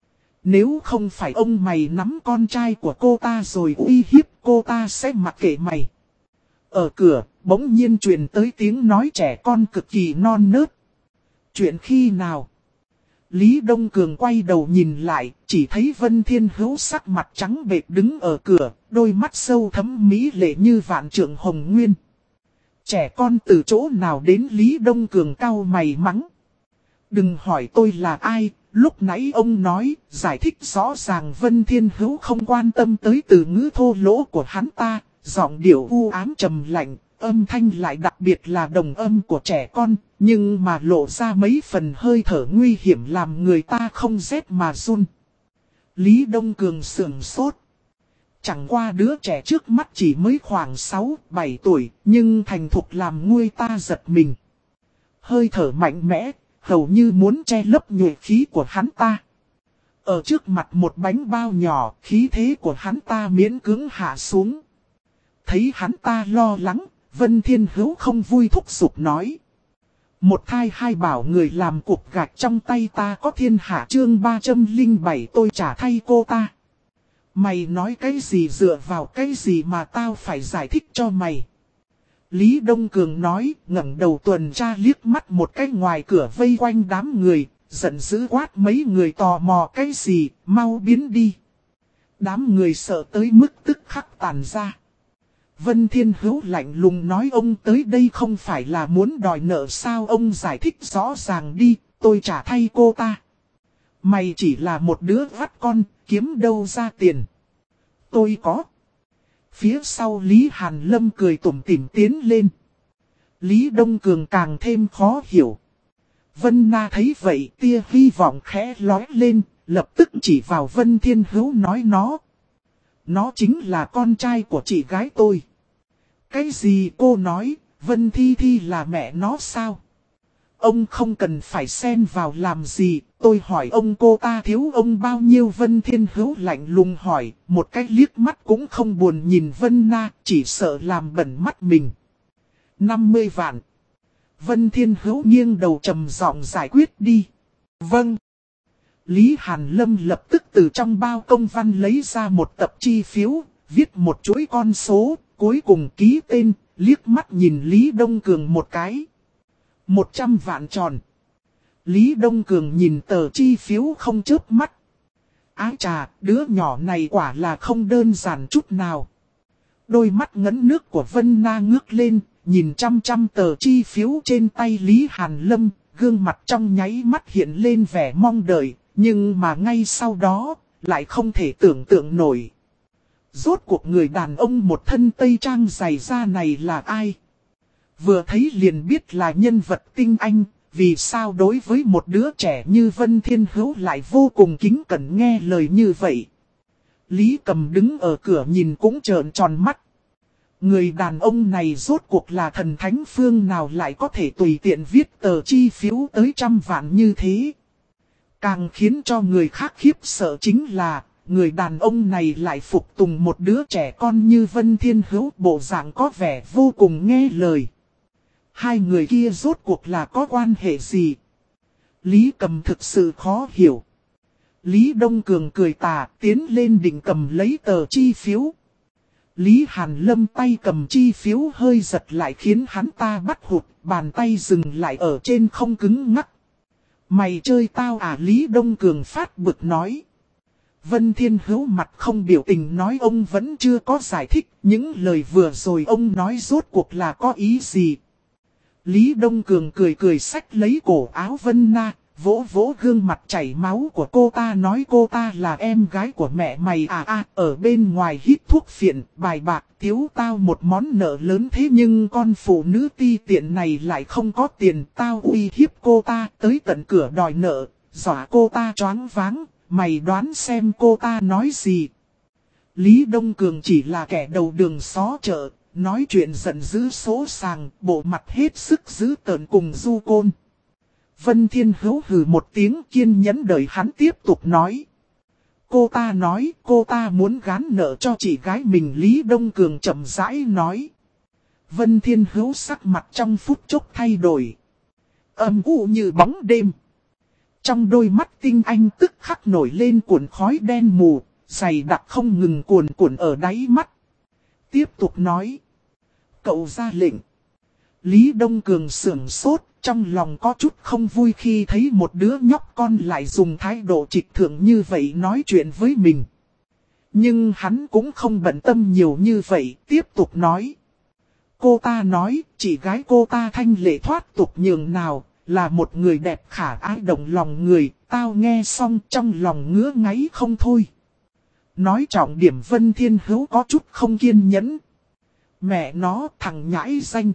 A: Nếu không phải ông mày nắm con trai của cô ta rồi uy hiếp cô ta sẽ mặc kệ mày. Ở cửa, bỗng nhiên truyền tới tiếng nói trẻ con cực kỳ non nớt. Chuyện khi nào? Lý Đông Cường quay đầu nhìn lại, chỉ thấy Vân Thiên Hữu sắc mặt trắng bệch đứng ở cửa, đôi mắt sâu thắm mỹ lệ như vạn trượng hồng nguyên. Trẻ con từ chỗ nào đến? Lý Đông Cường cau mày mắng. Đừng hỏi tôi là ai. Lúc nãy ông nói, giải thích rõ ràng. Vân Thiên Hữu không quan tâm tới từ ngữ thô lỗ của hắn ta, giọng điệu u ám trầm lạnh, âm thanh lại đặc biệt là đồng âm của trẻ con, nhưng mà lộ ra mấy phần hơi thở nguy hiểm làm người ta không rét mà run. Lý Đông Cường sườn sốt. Chẳng qua đứa trẻ trước mắt chỉ mới khoảng 6-7 tuổi, nhưng thành thục làm nguôi ta giật mình. Hơi thở mạnh mẽ, hầu như muốn che lấp nhuệ khí của hắn ta. Ở trước mặt một bánh bao nhỏ, khí thế của hắn ta miễn cưỡng hạ xuống. Thấy hắn ta lo lắng, Vân Thiên Hữu không vui thúc giục nói. Một thai hai bảo người làm cục gạch trong tay ta có thiên hạ chương 307 tôi trả thay cô ta. Mày nói cái gì dựa vào cái gì mà tao phải giải thích cho mày. Lý Đông Cường nói, ngẩng đầu tuần tra liếc mắt một cái ngoài cửa vây quanh đám người, giận dữ quát mấy người tò mò cái gì, mau biến đi. Đám người sợ tới mức tức khắc tàn ra. Vân Thiên Hữu lạnh lùng nói ông tới đây không phải là muốn đòi nợ sao, ông giải thích rõ ràng đi, tôi trả thay cô ta. Mày chỉ là một đứa vắt con, kiếm đâu ra tiền. Tôi có. Phía sau Lý Hàn Lâm cười tủm tỉm tiến lên. Lý Đông Cường càng thêm khó hiểu. Vân Na thấy vậy tia hy vọng khẽ lói lên, lập tức chỉ vào Vân Thiên Hữu nói nó. Nó chính là con trai của chị gái tôi. Cái gì cô nói, Vân Thi Thi là mẹ nó sao? Ông không cần phải xen vào làm gì, tôi hỏi ông cô ta thiếu ông bao nhiêu. Vân Thiên Hữu lạnh lùng hỏi, một cái liếc mắt cũng không buồn nhìn Vân Na, chỉ sợ làm bẩn mắt mình. 50 vạn. Vân Thiên Hữu nghiêng đầu trầm giọng giải quyết đi. Vâng. Lý Hàn Lâm lập tức từ trong bao công văn lấy ra một tập chi phiếu, viết một chuỗi con số, cuối cùng ký tên, liếc mắt nhìn Lý Đông Cường một cái. 100 vạn tròn. Lý Đông Cường nhìn tờ chi phiếu không chớp mắt. Ái chà, đứa nhỏ này quả là không đơn giản chút nào. Đôi mắt ngấn nước của Vân Na ngước lên, nhìn chăm chăm tờ chi phiếu trên tay Lý Hàn Lâm, gương mặt trong nháy mắt hiện lên vẻ mong đợi, nhưng mà ngay sau đó, lại không thể tưởng tượng nổi. Rốt cuộc người đàn ông một thân tây trang dày da này là ai? Vừa thấy liền biết là nhân vật tinh anh, vì sao đối với một đứa trẻ như Vân Thiên Hữu lại vô cùng kính cẩn nghe lời như vậy. Lý Cầm đứng ở cửa nhìn cũng trợn tròn mắt. Người đàn ông này rốt cuộc là thần thánh phương nào lại có thể tùy tiện viết tờ chi phiếu tới 100 vạn như thế. Càng khiến cho người khác khiếp sợ chính là, người đàn ông này lại phục tùng một đứa trẻ con như Vân Thiên Hữu, bộ dạng có vẻ vô cùng nghe lời. Hai người kia rốt cuộc là có quan hệ gì? Lý Cầm thực sự khó hiểu. Lý Đông Cường cười tà tiến lên định cầm lấy tờ chi phiếu. Lý Hàn Lâm tay cầm chi phiếu hơi giật lại khiến hắn ta bắt hụt, bàn tay dừng lại ở trên không cứng ngắc. Mày chơi tao à? Lý Đông Cường phát bực nói. Vân Thiên Hữu mặt không biểu tình nói ông vẫn chưa có giải thích những lời vừa rồi ông nói rốt cuộc là có ý gì. Lý Đông Cường cười cười xách lấy cổ áo Vân Na, vỗ vỗ gương mặt chảy máu của cô ta nói cô ta là em gái của mẹ mày à ở bên ngoài hít thuốc phiện, bài bạc thiếu tao một món nợ lớn thế nhưng con phụ nữ ti tiện này lại không có tiền, tao uy hiếp cô ta tới tận cửa đòi nợ, dọa cô ta choáng váng, mày đoán xem cô ta nói gì. Lý Đông Cường chỉ là kẻ đầu đường xó chợ, nói chuyện giận dữ số sàng, bộ mặt hết sức dữ tợn cùng du côn. Vân Thiên Hữu hừ một tiếng kiên nhẫn đợi hắn tiếp tục nói. Cô ta nói cô ta muốn gán nợ cho chị gái mình. Lý Đông Cường chậm rãi nói. Vân Thiên Hữu sắc mặt trong phút chốc thay đổi. Âm u như bóng đêm. Trong đôi mắt tinh anh tức khắc nổi lên cuộn khói đen mù, dày đặc không ngừng cuồn cuộn ở đáy mắt. Tiếp tục nói. Cậu ra lệnh. Lý Đông Cường sửng sốt, trong lòng có chút không vui khi thấy một đứa nhóc con lại dùng thái độ trịch thượng như vậy nói chuyện với mình. Nhưng hắn cũng không bận tâm nhiều như vậy, tiếp tục nói. Cô ta nói, chị gái cô ta thanh lệ thoát tục nhường nào, là một người đẹp khả ái động lòng người, tao nghe xong trong lòng ngứa ngáy không thôi. Nói trọng điểm Vân Thiên Hữu có chút không kiên nhẫn. Mẹ nó thằng nhãi danh.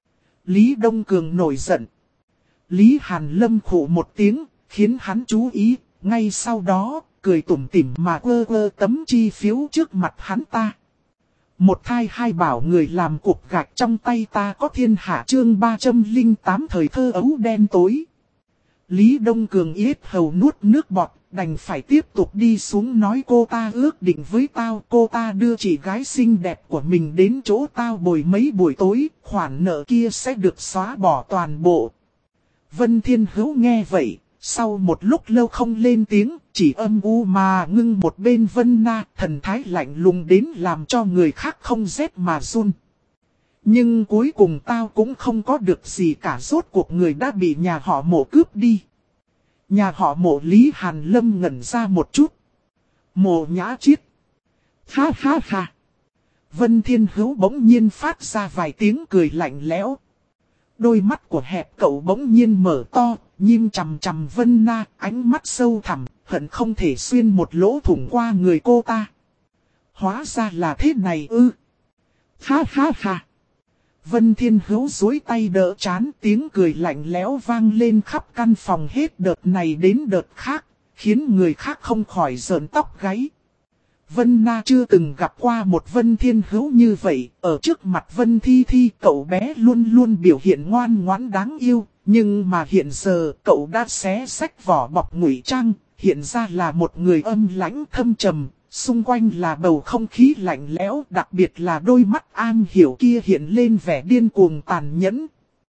A: Lý Đông Cường nổi giận. Lý Hàn Lâm khổ một tiếng, khiến hắn chú ý, ngay sau đó, cười tủm tỉm mà quơ quơ tấm chi phiếu trước mặt hắn ta. Một thai hai bảo người làm cục gạch trong tay ta có thiên hạ chương 308 thời thơ ấu đen tối. Lý Đông Cường yết hầu nuốt nước bọt, đành phải tiếp tục đi xuống nói cô ta ước định với tao, cô ta đưa chị gái xinh đẹp của mình đến chỗ tao bồi mấy buổi tối, khoản nợ kia sẽ được xóa bỏ toàn bộ. Vân Thiên Hữu nghe vậy, Sau một lúc lâu không lên tiếng, chỉ âm u mà ngưng một bên Vân Na, thần thái lạnh lùng đến làm cho người khác không rét mà run. Nhưng cuối cùng tao cũng không có được gì cả, rốt cuộc người đã bị nhà họ Mộ cướp đi. Nhà họ Mộ. Lý Hàn Lâm ngẩn ra một chút. Mộ Nhã Chiết. Ha ha ha. Vân Thiên Hữu bỗng nhiên phát ra vài tiếng cười lạnh lẽo. Đôi mắt của hẹp cậu bỗng nhiên mở to, nhìn chằm chằm Vân Na, ánh mắt sâu thẳm, hận không thể xuyên một lỗ thủng qua người cô ta. Hóa ra là thế này ư. Ha ha ha. Vân Thiên Hữu duỗi tay đỡ chán, tiếng cười lạnh lẽo vang lên khắp căn phòng hết đợt này đến đợt khác, khiến người khác không khỏi rợn tóc gáy. Vân Na chưa từng gặp qua một Vân Thiên Hữu như vậy, ở trước mặt Vân Thi Thi cậu bé luôn luôn biểu hiện ngoan ngoãn đáng yêu, nhưng mà hiện giờ cậu đã xé xách vỏ bọc ngụy trang, hiện ra là một người âm lãnh thâm trầm, xung quanh là bầu không khí lạnh lẽo, đặc biệt là đôi mắt am hiểu kia hiện lên vẻ điên cuồng tàn nhẫn.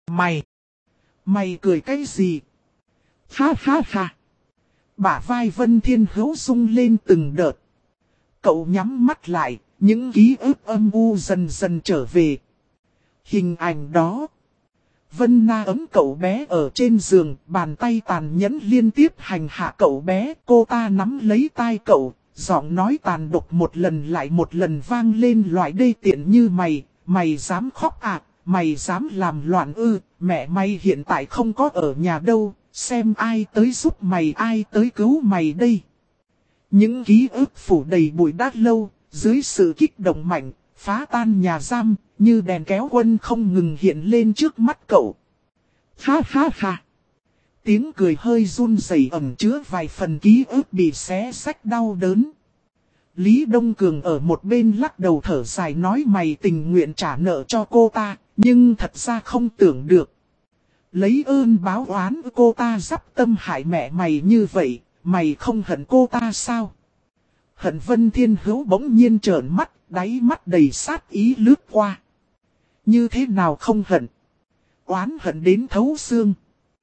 A: Mày cười cái gì? Ha ha ha. Bả vai Vân Thiên Hữu rung lên từng đợt. Cậu nhắm mắt lại, những ký ức âm u dần dần trở về. Hình ảnh đó. Vân Na ấm cậu bé ở trên giường, bàn tay tàn nhẫn liên tiếp hành hạ cậu bé. Cô ta nắm lấy tai cậu, giọng nói tàn độc một lần lại một lần vang lên loại đê tiện như mày. Mày dám khóc à, mày dám làm loạn ư, mẹ mày hiện tại không có ở nhà đâu, xem ai tới giúp mày, ai tới cứu mày đây. Những ký ức phủ đầy bụi đát lâu, dưới sự kích động mạnh, phá tan nhà giam, như đèn kéo quân không ngừng hiện lên trước mắt cậu. Ha ha ha. Tiếng cười hơi run rẩy ẩn chứa vài phần ký ức bị xé xách đau đớn. Lý Đông Cường ở một bên lắc đầu thở dài nói mày tình nguyện trả nợ cho cô ta, nhưng thật ra không tưởng được. Lấy ơn báo oán cô ta dắp tâm hại mẹ mày như vậy. Mày không hận cô ta sao? Hận Vân Thiên Hữu bỗng nhiên trợn mắt, đáy mắt đầy sát ý lướt qua. Như thế nào không hận? Oán hận đến thấu xương.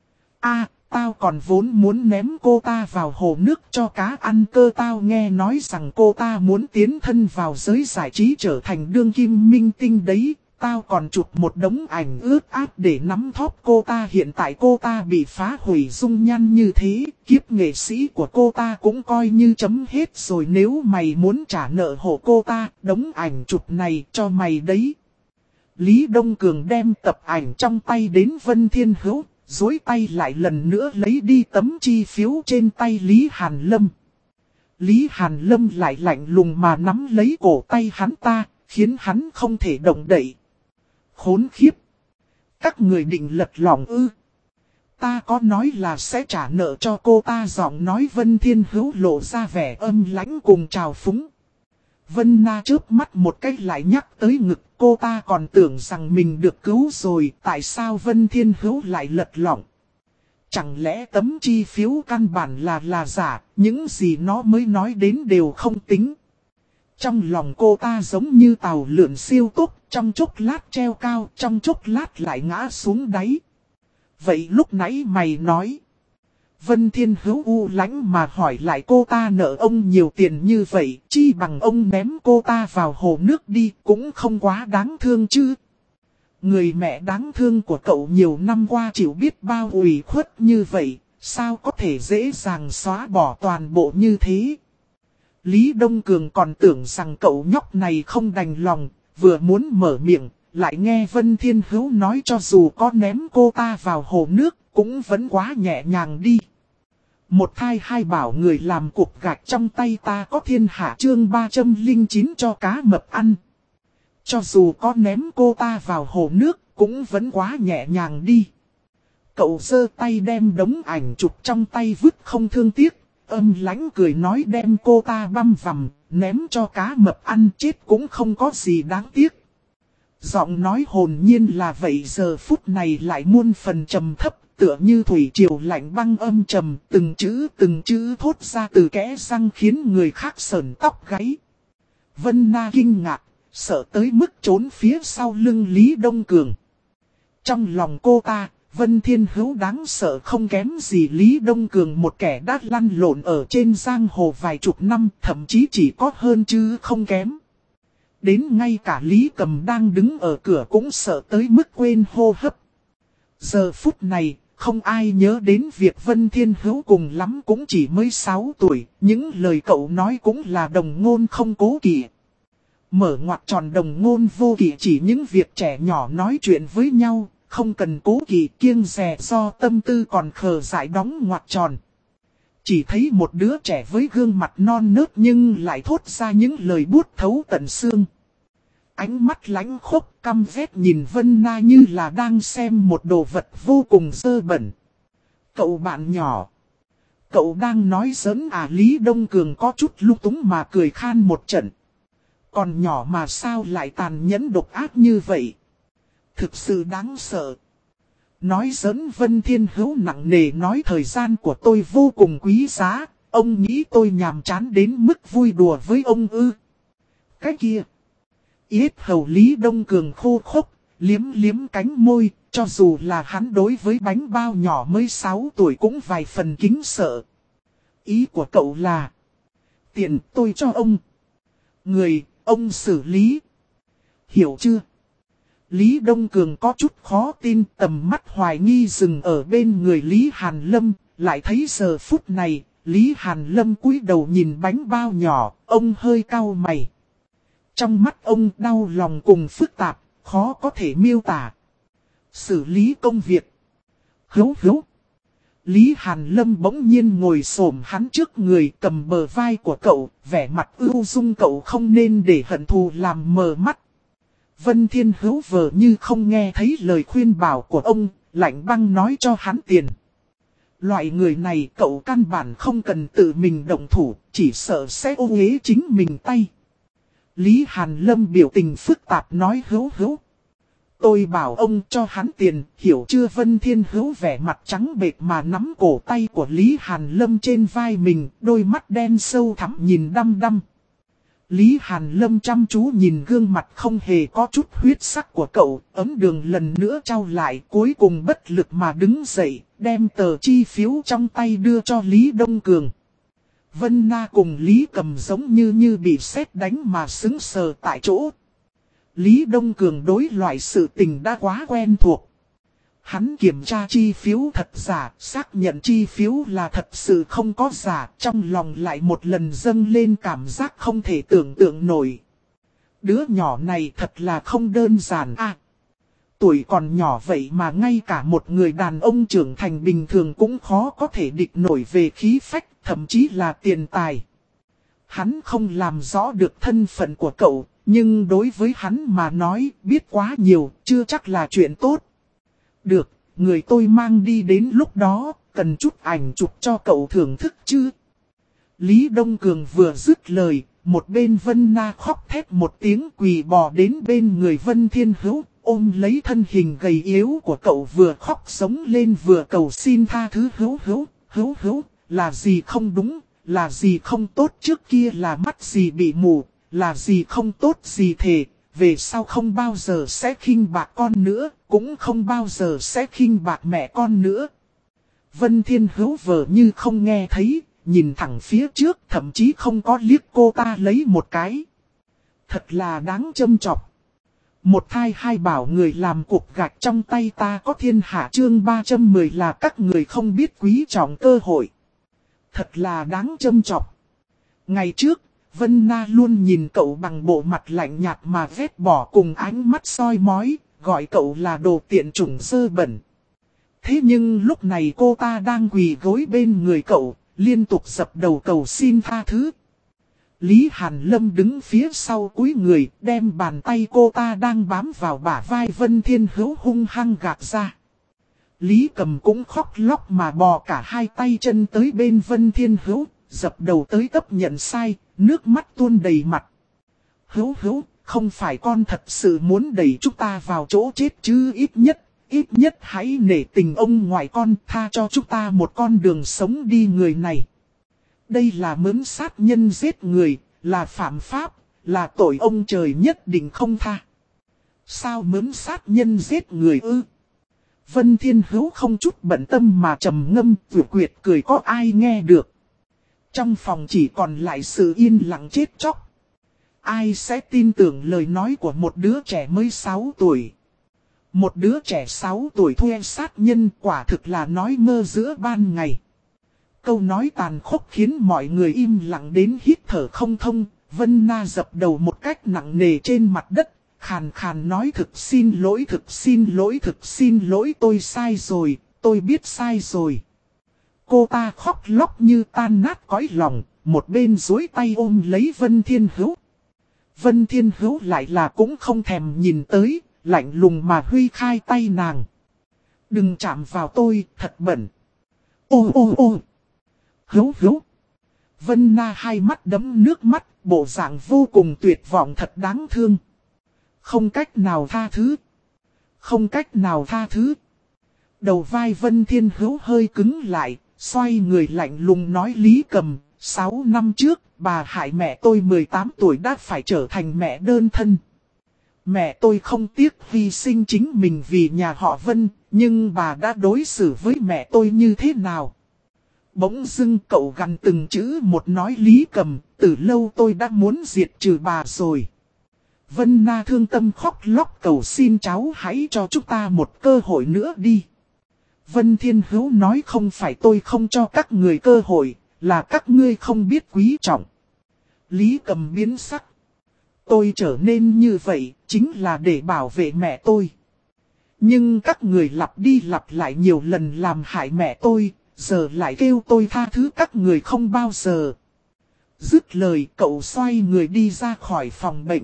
A: Tao còn vốn muốn ném cô ta vào hồ nước cho cá ăn cơ. Tao nghe nói rằng cô ta muốn tiến thân vào giới giải trí trở thành đương kim minh tinh đấy. Tao còn chụp một đống ảnh ướt át để nắm thóp cô ta. Hiện tại cô ta bị phá hủy dung nhan như thế, kiếp nghệ sĩ của cô ta cũng coi như chấm hết rồi. Nếu mày muốn trả nợ hộ cô ta, đống ảnh chụp này cho mày đấy. Lý Đông Cường đem tập ảnh trong tay đến Vân Thiên Hữu, duỗi tay lại lần nữa lấy đi tấm chi phiếu trên tay Lý Hàn Lâm. Lý Hàn Lâm lại lạnh lùng mà nắm lấy cổ tay hắn ta, khiến hắn không thể động đậy. Khốn khiếp! Các người định lật lỏng ư? Ta có nói là sẽ trả nợ cho cô ta, giọng nói Vân Thiên Hữu lộ ra vẻ âm lãnh cùng trào phúng. Vân Na chớp mắt một cách lại nhắc tới ngực, cô ta còn tưởng rằng mình được cứu rồi, tại sao Vân Thiên Hữu lại lật lỏng? Chẳng lẽ tấm chi phiếu căn bản là giả, những gì nó mới nói đến đều không tính. Trong lòng cô ta giống như tàu lượn siêu tốc, trong chốc lát treo cao, trong chốc lát lại ngã xuống đáy. Vậy lúc nãy mày nói. Vân Thiên Hữu u lãnh mà hỏi lại cô ta nợ ông nhiều tiền như vậy, chi bằng ông ném cô ta vào hồ nước đi, cũng không quá đáng thương chứ. Người mẹ đáng thương của cậu nhiều năm qua chịu biết bao ủy khuất như vậy, sao có thể dễ dàng xóa bỏ toàn bộ như thế. Lý Đông Cường còn tưởng rằng cậu nhóc này không đành lòng, vừa muốn mở miệng, lại nghe Vân Thiên Hữu nói cho dù có ném cô ta vào hồ nước, cũng vẫn quá nhẹ nhàng đi. Một thai hai bảo người làm cục gạch trong tay ta có thiên hạ chương 309 cho cá mập ăn. Cho dù có ném cô ta vào hồ nước, cũng vẫn quá nhẹ nhàng đi. Cậu giơ tay đem đống ảnh chụp trong tay vứt không thương tiếc. Âm lãnh cười nói đem cô ta băm vằm, ném cho cá mập ăn chết cũng không có gì đáng tiếc. Giọng nói hồn nhiên là vậy giờ phút này lại muôn phần trầm thấp, tựa như thủy triều lạnh băng âm trầm, từng chữ thốt ra từ kẽ răng khiến người khác sởn tóc gáy. Vân Na kinh ngạc, sợ tới mức trốn phía sau lưng Lý Đông Cường. Trong lòng cô ta, Vân Thiên Hữu đáng sợ không kém gì Lý Đông Cường, một kẻ đã lăn lộn ở trên giang hồ vài chục năm, thậm chí chỉ có hơn chứ không kém. Đến ngay cả Lý Cầm đang đứng ở cửa cũng sợ tới mức quên hô hấp. Giờ phút này, không ai nhớ đến việc Vân Thiên Hữu cùng lắm cũng chỉ mới 6 tuổi, những lời cậu nói cũng là đồng ngôn không cố kỵ. Mở ngoặc tròn đồng ngôn vô kỵ chỉ những việc trẻ nhỏ nói chuyện với nhau, không cần cố kỵ kiêng dè do tâm tư còn khờ dại đóng ngoặc tròn. Chỉ thấy một đứa trẻ với gương mặt non nớt nhưng lại thốt ra những lời buốt thấu tận xương. Ánh mắt lánh khốc căm ghét nhìn Vân Na như là đang xem một đồ vật vô cùng dơ bẩn. Cậu bạn nhỏ. Cậu đang nói giỡn à? Lý Đông Cường có chút lung túng mà cười khan một trận. Còn nhỏ mà sao lại tàn nhẫn độc ác như vậy? Thực sự đáng sợ. Nói giỡn? Vân Thiên Hữu nặng nề nói thời gian của tôi vô cùng quý giá. Ông nghĩ tôi nhàm chán đến mức vui đùa với ông ư? Cái kia. Yết hầu Lý Đông Cường khô khốc, liếm liếm cánh môi, cho dù là hắn đối với bánh bao nhỏ mới 6 tuổi cũng vài phần kính sợ. Ý của cậu là, tiền tôi cho ông. Người, ông xử lý. Hiểu chưa? Lý Đông Cường có chút khó tin, tầm mắt hoài nghi dừng ở bên người Lý Hàn Lâm, lại thấy giờ phút này, Lý Hàn Lâm cúi đầu nhìn bánh bao nhỏ, ông hơi cau mày. Trong mắt ông đau lòng cùng phức tạp, khó có thể miêu tả. Xử lý công việc. Hữu. Lý Hàn Lâm bỗng nhiên ngồi xổm hắn trước người, cầm bờ vai của cậu, vẻ mặt ưu dung. Cậu không nên để hận thù làm mờ mắt. Vân Thiên Hữu vờ như không nghe thấy lời khuyên bảo của ông, lạnh băng nói cho hắn tiền. Loại người này cậu căn bản không cần tự mình động thủ, chỉ sợ sẽ ô uế chính mình tay. Lý Hàn Lâm biểu tình phức tạp nói hữu. Tôi bảo ông cho hắn tiền, hiểu chưa? Vân Thiên Hữu vẻ mặt trắng bệch mà nắm cổ tay của Lý Hàn Lâm trên vai mình, đôi mắt đen sâu thẳm nhìn đăm đăm. Lý Hàn Lâm chăm chú nhìn gương mặt không hề có chút huyết sắc của cậu, ấm đường lần nữa trao lại, cuối cùng bất lực mà đứng dậy, đem tờ chi phiếu trong tay đưa cho Lý Đông Cường. Vân Na cùng Lý Cầm giống như bị sét đánh mà sững sờ tại chỗ. Lý Đông Cường đối loại sự tình đã quá quen thuộc. Hắn kiểm tra chi phiếu thật giả, xác nhận chi phiếu là thật sự không có giả, trong lòng lại một lần dâng lên cảm giác không thể tưởng tượng nổi. Đứa nhỏ này thật là không đơn giản à. Tuổi còn nhỏ vậy mà ngay cả một người đàn ông trưởng thành bình thường cũng khó có thể địch nổi về khí phách, thậm chí là tiền tài. Hắn không làm rõ được thân phận của cậu, nhưng đối với hắn mà nói biết quá nhiều, chưa chắc là chuyện tốt. Được, người tôi mang đi đến lúc đó, cần chút ảnh chụp cho cậu thưởng thức chứ. Lý Đông Cường vừa dứt lời, một bên Vân Na khóc thét một tiếng quỳ bò đến bên người Vân Thiên Hữu, ôm lấy thân hình gầy yếu của cậu vừa khóc sống lên vừa cầu xin tha thứ. Hữu, là gì không đúng, là gì không tốt, trước kia là mắt gì bị mù, là gì không tốt gì thề, về sau không bao giờ sẽ khinh bạc con nữa, cũng không bao giờ sẽ khinh bạc mẹ con nữa. Vân Thiên Hữu vờ như không nghe thấy, nhìn thẳng phía trước, thậm chí không có liếc cô ta lấy một cái. Thật là đáng châm chọc. Một thai hai bảo người làm cục gạch trong tay ta có thiên hạ. Chương 310 là các người không biết quý trọng cơ hội. Thật là đáng châm chọc. Ngày trước, Vân Na luôn nhìn cậu bằng bộ mặt lạnh nhạt mà ghét bỏ cùng ánh mắt soi mói, gọi cậu là đồ tiện chủng dơ bẩn. Thế nhưng lúc này cô ta đang quỳ gối bên người cậu, liên tục dập đầu cầu xin tha thứ. Lý Hàn Lâm đứng phía sau cúi người, đem bàn tay cô ta đang bám vào bả vai Vân Thiên Hữu hung hăng gạt ra. Lý Cầm cũng khóc lóc mà bò cả hai tay chân tới bên Vân Thiên Hữu, dập đầu tới tấp nhận sai, nước mắt tuôn đầy mặt. Hữu, không phải con thật sự muốn đẩy chúng ta vào chỗ chết chứ, ít nhất hãy nể tình ông ngoại con, tha cho chúng ta một con đường sống đi. Người này, đây là mớn sát nhân giết người, là phạm pháp, là tội ông trời nhất định không tha. Sao mớn sát nhân giết người ư? Vân Thiên Hữu không chút bận tâm mà trầm ngâm, vừa quyệt cười có ai nghe được. Trong phòng chỉ còn lại sự yên lặng chết chóc. Ai sẽ tin tưởng lời nói của một đứa trẻ mới 6 tuổi. Một đứa trẻ 6 tuổi thuê sát nhân quả thực là nói mơ giữa ban ngày. Câu nói tàn khốc khiến mọi người im lặng đến hít thở không thông. Vân Na dập đầu một cách nặng nề trên mặt đất. Khàn khàn nói thực xin lỗi, thực xin lỗi, thực xin lỗi, tôi sai rồi, tôi biết sai rồi. Cô ta khóc lóc như tan nát cõi lòng, một bên duỗi tay ôm lấy Vân Thiên Hữu. Vân Thiên Hữu lại là cũng không thèm nhìn tới, lạnh lùng mà huy khai tay nàng. Đừng chạm vào tôi, thật bẩn. Ô ô ô. Hữu Hữu. Vân Na hai mắt đẫm nước mắt, bộ dạng vô cùng tuyệt vọng thật đáng thương. Không cách nào tha thứ. Không cách nào tha thứ. Đầu vai Vân Thiên Hữu hơi cứng lại, xoay người lạnh lùng nói Lý Cầm, 6 năm trước, bà hại mẹ tôi 18 tuổi đã phải trở thành mẹ đơn thân. Mẹ tôi không tiếc hy sinh chính mình vì nhà họ Vân, nhưng bà đã đối xử với mẹ tôi như thế nào? Bỗng dưng cậu gằn từng chữ một nói Lý Cầm, từ lâu tôi đã muốn diệt trừ bà rồi. Vân Na thương tâm khóc lóc cầu xin cháu hãy cho chúng ta một cơ hội nữa đi. Vân Thiên Hữu nói không phải tôi không cho các người cơ hội, là các ngươi không biết quý trọng. Lý Cầm biến sắc. Tôi trở nên như vậy, chính là để bảo vệ mẹ tôi. Nhưng các người lặp đi lặp lại nhiều lần làm hại mẹ tôi, giờ lại kêu tôi tha thứ các người không bao giờ. Dứt lời cậu xoay người đi ra khỏi phòng bệnh.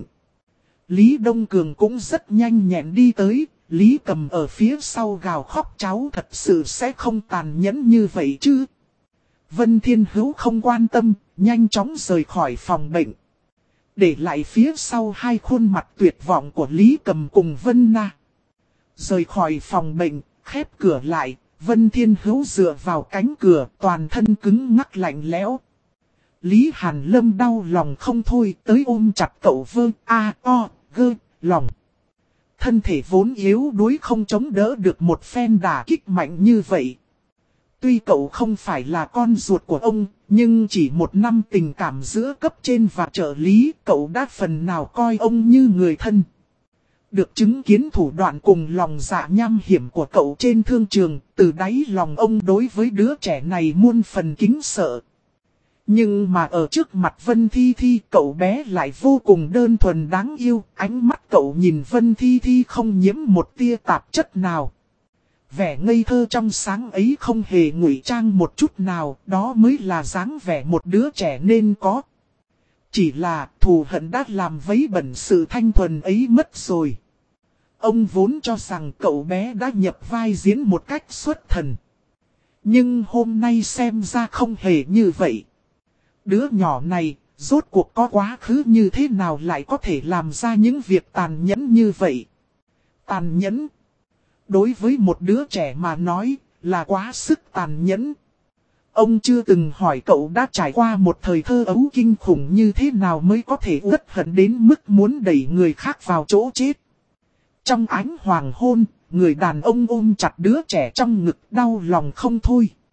A: Lý Đông Cường cũng rất nhanh nhẹn đi tới, Lý Cầm ở phía sau gào khóc cháu thật sự sẽ không tàn nhẫn như vậy chứ. Vân Thiên Hữu không quan tâm, nhanh chóng rời khỏi phòng bệnh. Để lại phía sau hai khuôn mặt tuyệt vọng của Lý Cầm cùng Vân Na. Rời khỏi phòng bệnh, khép cửa lại, Vân Thiên Hữu dựa vào cánh cửa toàn thân cứng ngắc lạnh lẽo. Lý Hàn Lâm đau lòng không thôi tới ôm chặt cậu lòng. Thân thể vốn yếu đuối không chống đỡ được một phen đả kích mạnh như vậy. Tuy cậu không phải là con ruột của ông, nhưng chỉ một năm tình cảm giữa cấp trên và trợ lý, cậu đã phần nào coi ông như người thân. Được chứng kiến thủ đoạn cùng lòng dạ nham hiểm của cậu trên thương trường, từ đáy lòng ông đối với đứa trẻ này muôn phần kính sợ. Nhưng mà ở trước mặt Vân Thi Thi cậu bé lại vô cùng đơn thuần đáng yêu, ánh mắt cậu nhìn Vân Thi Thi không nhiễm một tia tạp chất nào. Vẻ ngây thơ trong sáng ấy không hề ngụy trang một chút nào, đó mới là dáng vẻ một đứa trẻ nên có. Chỉ là thù hận đã làm vấy bẩn sự thanh thuần ấy mất rồi. Ông vốn cho rằng cậu bé đã nhập vai diễn một cách xuất thần. Nhưng hôm nay xem ra không hề như vậy. Đứa nhỏ này, rốt cuộc có quá khứ như thế nào lại có thể làm ra những việc tàn nhẫn như vậy? Tàn nhẫn. Đối với một đứa trẻ mà nói, là quá sức tàn nhẫn. Ông chưa từng hỏi cậu đã trải qua một thời thơ ấu kinh khủng như thế nào mới có thể uất hận đến mức muốn đẩy người khác vào chỗ chết. Trong ánh hoàng hôn, người đàn ông ôm chặt đứa trẻ trong ngực đau lòng không thôi.